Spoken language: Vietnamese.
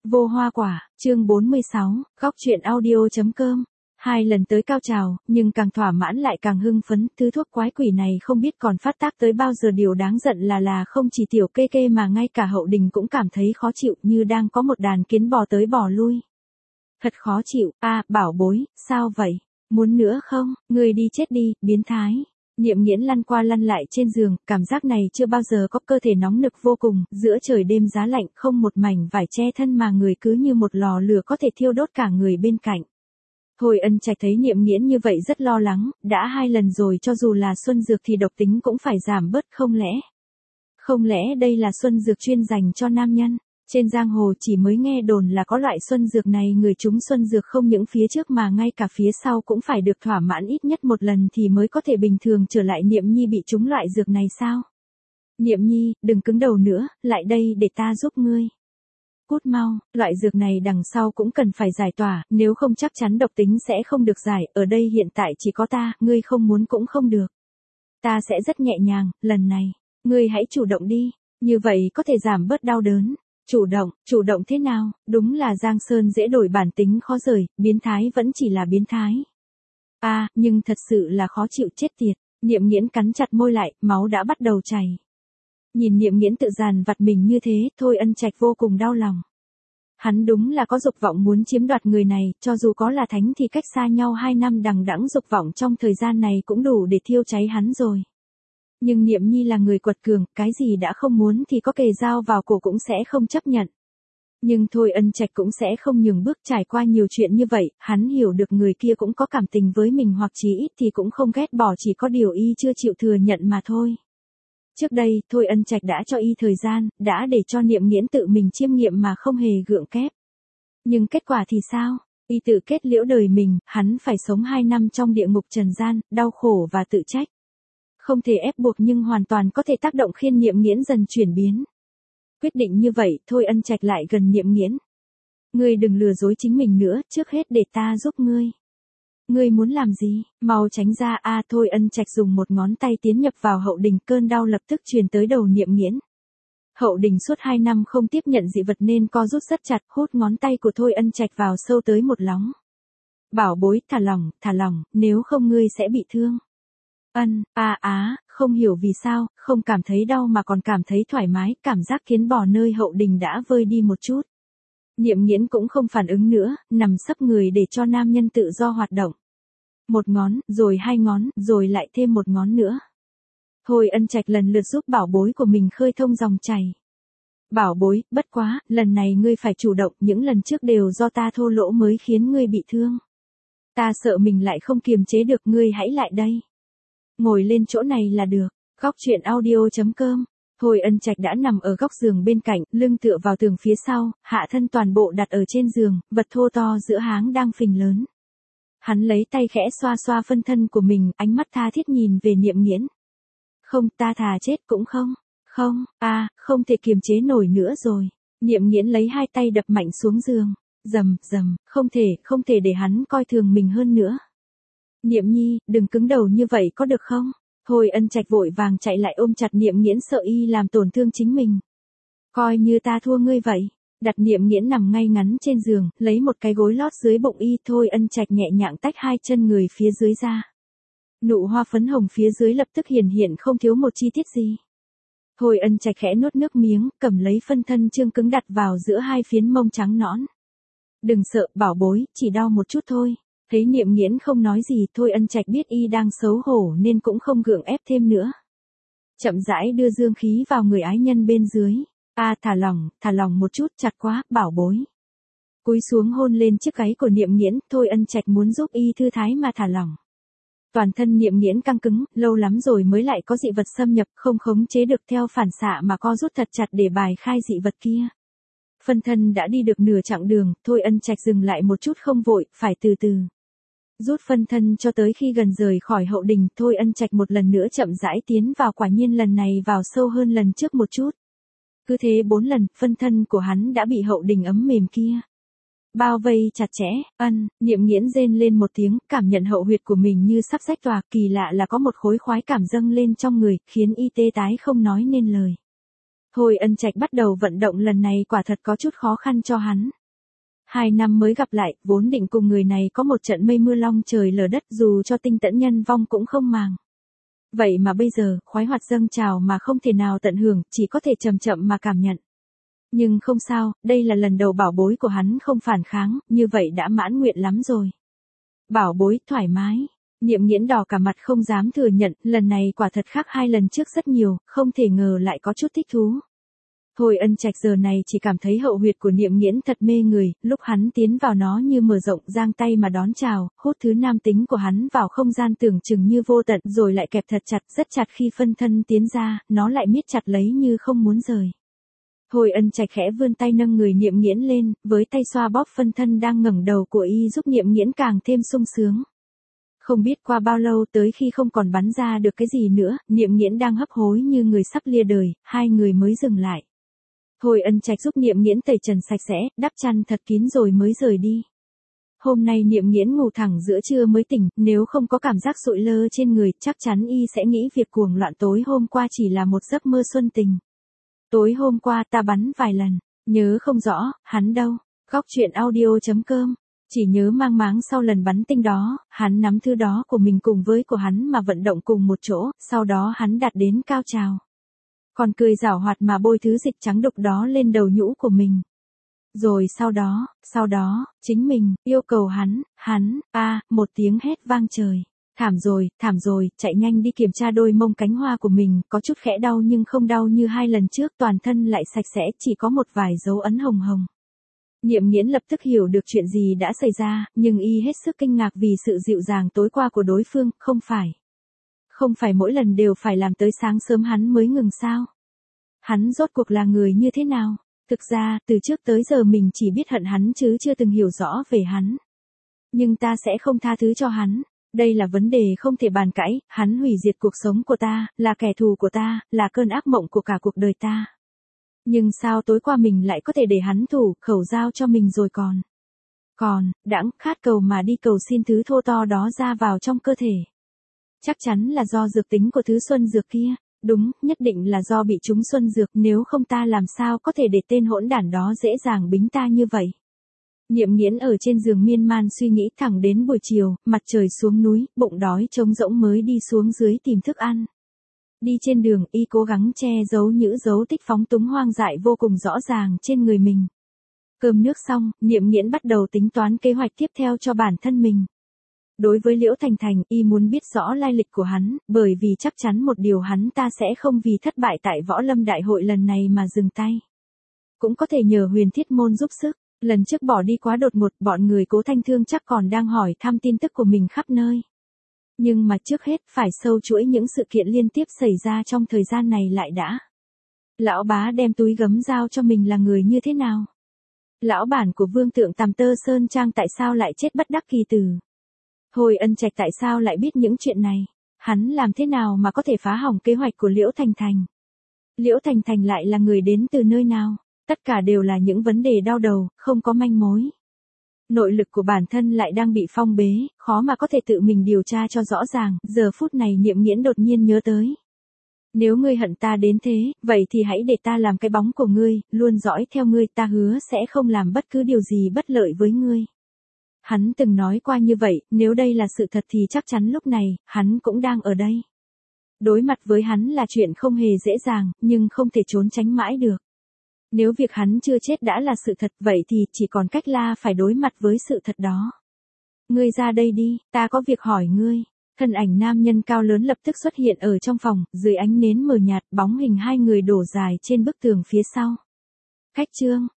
Vô hoa quả, chương 46, góc truyện audio.com. 2 lần tới cao trào, nhưng càng thỏa mãn lại càng hưng phấn, thứ thuốc quái quỷ này không biết còn phát tác tới bao giờ. Điều đáng giận là không chỉ tiểu kê kê mà ngay cả Hậu Đình cũng cảm thấy khó chịu, như đang có một đàn kiến bò tới bò lui. Thật khó chịu, bảo bối, sao vậy? Muốn nữa không? Ngươi đi chết đi, biến thái. Niệm Nghiễn lăn qua lăn lại trên giường, cảm giác này chưa bao giờ có, cơ thể nóng nực vô cùng, giữa trời đêm giá lạnh, không một mảnh vải che thân mà người cứ như một lò lửa có thể thiêu đốt cả người bên cạnh. Thôi Ân Trạch thấy Niệm Nghiễn như vậy rất lo lắng, đã 2 lần rồi, cho dù là xuân dược thì độc tính cũng phải giảm bớt, không lẽ đây là xuân dược chuyên dành cho nam nhân? Trên giang hồ chỉ mới nghe đồn là có loại xuân dược này, người trúng xuân dược không những phía trước mà ngay cả phía sau cũng phải được thỏa mãn ít nhất một lần thì mới có thể bình thường trở lại. Niệm Nhi bị trúng loại dược này sao? Niệm Nhi, đừng cứng đầu nữa, lại đây để ta giúp ngươi. Cút mau, loại dược này đằng sau cũng cần phải giải tỏa, nếu không chắc chắn độc tính sẽ không được giải, ở đây hiện tại chỉ có ta, ngươi không muốn cũng không được. Ta sẽ rất nhẹ nhàng, lần này, ngươi hãy chủ động đi, như vậy có thể giảm bớt đau đớn. Chủ động thế nào? Đúng là Giang Sơn dễ đổi bản tính khó rời, biến thái vẫn chỉ là biến thái. Nhưng thật sự là khó chịu chết tiệt. Niệm Nghiễn cắn chặt môi lại, máu đã bắt đầu chảy. Nhìn Niệm Nghiễn tự dàn vặt mình như thế, Thôi Ân Trạch vô cùng đau lòng. Hắn đúng là có dục vọng muốn chiếm đoạt người này, cho dù có là thánh thì cách xa nhau 2 năm đằng đẵng dục vọng trong thời gian này cũng đủ để thiêu cháy hắn rồi. Nhưng Niệm Nhi là người quật cường, cái gì đã không muốn thì có kề dao vào cổ cũng sẽ không chấp nhận. Nhưng Thôi Ân Trạch cũng sẽ không nhường bước. Trải qua nhiều chuyện như vậy, hắn hiểu được người kia cũng có cảm tình với mình, hoặc chí ít thì cũng không ghét bỏ, chỉ có điều y chưa chịu thừa nhận mà thôi. Trước đây, Thôi Ân Trạch đã cho y thời gian, đã để cho Niệm Nghiễn tự mình chiêm nghiệm mà không hề gượng ép. Nhưng kết quả thì sao? Y tự kết liễu đời mình, hắn phải sống 2 năm trong địa ngục trần gian, đau khổ và tự trách. Không thể ép buộc nhưng hoàn toàn có thể tác động khiến Niệm Nghiễn dần chuyển biến. Quyết định như vậy, Thôi Ân Trạch lại gần Niệm Nghiễn. Ngươi đừng lừa dối chính mình nữa, trước hết để ta giúp ngươi. Ngươi muốn làm gì? Mau tránh ra. Thôi Ân Trạch dùng một ngón tay tiến nhập vào Hậu Đình, cơn đau lập tức truyền tới đầu Niệm Nghiễn. Hậu Đình suốt 2 năm không tiếp nhận dị vật nên co rút rất chặt, hút ngón tay của Thôi Ân Trạch vào sâu tới một lóng. Bảo bối, thả lỏng, nếu không ngươi sẽ bị thương. Không hiểu vì sao, không cảm thấy đau mà còn cảm thấy thoải mái, cảm giác kiến bò nơi Hậu Đình đã vơi đi một chút. Niệm Nghiễn cũng không phản ứng nữa, nằm sấp người để cho nam nhân tự do hoạt động. 1 ngón, rồi 2 ngón, rồi lại thêm 1 ngón nữa. Thôi Ân Trạch lần lượt giúp bảo bối của mình khơi thông dòng chảy. Bảo bối, bất quá, lần này ngươi phải chủ động, những lần trước đều do ta thô lỗ mới khiến ngươi bị thương. Ta sợ mình lại không kiềm chế được, ngươi hãy lại đây. Ngồi lên chỗ này là được. Góc truyện audio.com. Thôi Ân Trạch đã nằm ở góc giường bên cạnh, lưng tựa vào tường phía sau, hạ thân toàn bộ đặt ở trên giường, vật thô to giữa háng đang phình lớn. Hắn lấy tay khẽ xoa xoa phân thân của mình, ánh mắt tha thiết nhìn về Niệm Nghiễn. Không, ta thà chết cũng không. Không thể kiềm chế nổi nữa rồi. Niệm Nghiễn lấy 2 tay đập mạnh xuống giường. Rầm, không thể để hắn coi thường mình hơn nữa. Niệm Nhi, đừng cứng đầu như vậy có được không? Thôi Ân Trạch vội vàng chạy lại ôm chặt Niệm Nghiễn, sợ y làm tổn thương chính mình. Coi như ta thua ngươi vậy. Đặt Niệm Nghiễn nằm ngay ngắn trên giường, lấy một cái gối lót dưới bụng y. Thôi Ân Trạch nhẹ nhàng tách 2 chân người phía dưới ra. Nụ hoa phấn hồng phía dưới lập tức hiện không thiếu một chi tiết gì. Thôi Ân Trạch khẽ nuốt nước miếng, cầm lấy phân thân trương cứng đặt vào giữa 2 phiến mông trắng nõn. Đừng sợ, bảo bối, chỉ đau một chút thôi. Thấy Niệm Nghiễn không nói gì, Thôi Ân Trạch biết y đang xấu hổ nên cũng không gượng ép thêm nữa. Chậm rãi đưa dương khí vào người ái nhân bên dưới. Thả lỏng một chút, chặt quá, bảo bối. Cúi xuống hôn lên chiếc gáy của Niệm Nghiễn, Thôi Ân Trạch muốn giúp y thư thái mà thả lỏng. Toàn thân Niệm Nghiễn căng cứng, lâu lắm rồi mới lại có dị vật xâm nhập, không khống chế được, theo phản xạ mà co rút thật chặt để bài khai dị vật kia. Phân thân đã đi được nửa chặng đường, Thôi Ân Trạch dừng lại một chút, không vội, phải từ từ. Rút phân thân cho tới khi gần rời khỏi Hậu Đình, Thôi Ân Trạch một lần nữa chậm rãi tiến vào, quả nhiên lần này vào sâu hơn lần trước một chút. Cứ thế 4 lần, phân thân của hắn đã bị Hậu Đình ấm mềm kia bao vây chặt chẽ. Niệm Nghiễn rên lên một tiếng, cảm nhận hậu huyệt của mình như sắp rách toạc, kỳ lạ là có một khối khoái cảm dâng lên trong người, khiến y tê tái không nói nên lời. Thôi Ân Trạch bắt đầu vận động lần này quả thật có chút khó khăn cho hắn. 2 năm mới gặp lại, vốn định cùng người này có một trận mây mưa long trời lở đất dù cho tinh tẫn nhân vong cũng không màng. Vậy mà bây giờ, khoái hoạt dâng trào mà không thể nào tận hưởng, chỉ có thể chậm chậm mà cảm nhận. Nhưng không sao, đây là lần đầu bảo bối của hắn không phản kháng, như vậy đã mãn nguyện lắm rồi. Bảo bối, thoải mái. Niệm Nghiễn đỏ cả mặt không dám thừa nhận, lần này quả thật khác 2 lần trước rất nhiều, không thể ngờ lại có chút thích thú. Thôi Ân Trạch giờ này chỉ cảm thấy hậu huyệt của Niệm Nghiễn thật mê người, lúc hắn tiến vào nó như mở rộng giang tay mà đón chào, hút thứ nam tính của hắn vào không gian tưởng chừng như vô tận rồi lại kẹp thật chặt rất chặt khi phân thân tiến ra, nó lại miết chặt lấy như không muốn rời. Thôi Ân Trạch khẽ vươn tay nâng người Niệm Nghiễn lên, với tay xoa bóp phân thân đang ngẩng đầu của y giúp Niệm Nghiễn càng thêm sung sướng. Không biết qua bao lâu tới khi không còn bắn ra được cái gì nữa, Niệm Nghiễn đang hấp hối như người sắp lia đời, 2 người mới dừng lại. Thôi Ân Trạch giúp Niệm Nghiễn tẩy trần sạch sẽ, đắp chăn thật kín rồi mới rời đi. Hôm nay Niệm Nghiễn ngủ thẳng giữa trưa mới tỉnh, nếu không có cảm giác sụi lơ trên người, chắc chắn y sẽ nghĩ việc cuồng loạn tối hôm qua chỉ là một giấc mơ xuân tình. Tối hôm qua ta bắn vài lần, nhớ không rõ, hắn đâu. Góc truyện audio.com. Chỉ nhớ mang máng sau lần bắn tinh đó, hắn nắm thứ đó của mình cùng với của hắn mà vận động cùng một chỗ, sau đó hắn đạt đến cao trào. Còn cười giảo hoạt mà bôi thứ dịch trắng đục đó lên đầu nhũ của mình. Rồi sau đó, chính mình, yêu cầu hắn, một tiếng hét vang trời. Thảm rồi, chạy nhanh đi kiểm tra đôi mông cánh hoa của mình, có chút khẽ đau nhưng không đau như 2 lần trước, toàn thân lại sạch sẽ, chỉ có một vài dấu ấn hồng hồng. Niệm Nghiễn lập tức hiểu được chuyện gì đã xảy ra, nhưng y hết sức kinh ngạc vì sự dịu dàng tối qua của đối phương, không phải mỗi lần đều phải làm tới sáng sớm hắn mới ngừng sao? Hắn rốt cuộc là người như thế nào? Thực ra, từ trước tới giờ mình chỉ biết hận hắn chứ chưa từng hiểu rõ về hắn. Nhưng ta sẽ không tha thứ cho hắn. Đây là vấn đề không thể bàn cãi, hắn hủy diệt cuộc sống của ta, là kẻ thù của ta, là cơn ác mộng của cả cuộc đời ta. Nhưng sao tối qua mình lại có thể để hắn thủ khẩu giao cho mình rồi đãng khát cầu mà đi cầu xin thứ thô to đó ra vào trong cơ thể. Chắc chắn là do dược tính của thứ xuân dược kia. Đúng, nhất định là do bị trúng xuân dược, nếu không ta làm sao có thể để tên hỗn đản đó dễ dàng bính ta như vậy. Niệm Nghiễn ở trên giường miên man suy nghĩ thẳng đến buổi chiều, mặt trời xuống núi, bụng đói trống rỗng mới đi xuống dưới tìm thức ăn. Đi trên đường, y cố gắng che giấu những dấu tích phóng túng hoang dại vô cùng rõ ràng trên người mình. Cơm nước xong, Niệm Nghiễn bắt đầu tính toán kế hoạch tiếp theo cho bản thân mình. Đối với Liễu Thành Thành, y muốn biết rõ lai lịch của hắn, bởi vì chắc chắn một điều hắn ta sẽ không vì thất bại tại Võ Lâm Đại hội lần này mà dừng tay. Cũng có thể nhờ Huyền Thiết Môn giúp sức. Lần trước bỏ đi quá đột ngột, bọn người Cố Thanh Thương chắc còn đang hỏi thăm tin tức của mình khắp nơi. Nhưng mà trước hết phải sâu chuỗi những sự kiện liên tiếp xảy ra trong thời gian này lại đã. Lão bá đem túi gấm giao cho mình là người như thế nào? Lão bản của Vương Tượng Tàm Tơ Sơn Trang tại sao lại chết bất đắc kỳ tử? Thôi Ân Trạch tại sao lại biết những chuyện này? Hắn làm thế nào mà có thể phá hỏng kế hoạch của Liễu Thành Thành? Liễu Thành Thành lại là người đến từ nơi nào? Tất cả đều là những vấn đề đau đầu, không có manh mối. Nội lực của bản thân lại đang bị phong bế, khó mà có thể tự mình điều tra cho rõ ràng, giờ phút này Niệm Nghiễn đột nhiên nhớ tới. Nếu ngươi hận ta đến thế, vậy thì hãy để ta làm cái bóng của ngươi, luôn dõi theo ngươi, ta hứa sẽ không làm bất cứ điều gì bất lợi với ngươi. Hắn từng nói qua như vậy, nếu đây là sự thật thì chắc chắn lúc này, hắn cũng đang ở đây. Đối mặt với hắn là chuyện không hề dễ dàng, nhưng không thể trốn tránh mãi được. Nếu việc hắn chưa chết đã là sự thật, vậy thì chỉ còn cách là phải đối mặt với sự thật đó. Ngươi ra đây đi, ta có việc hỏi ngươi. Thân ảnh nam nhân cao lớn lập tức xuất hiện ở trong phòng, dưới ánh nến mờ nhạt, bóng hình 2 người đổ dài trên bức tường phía sau. Khách Trương,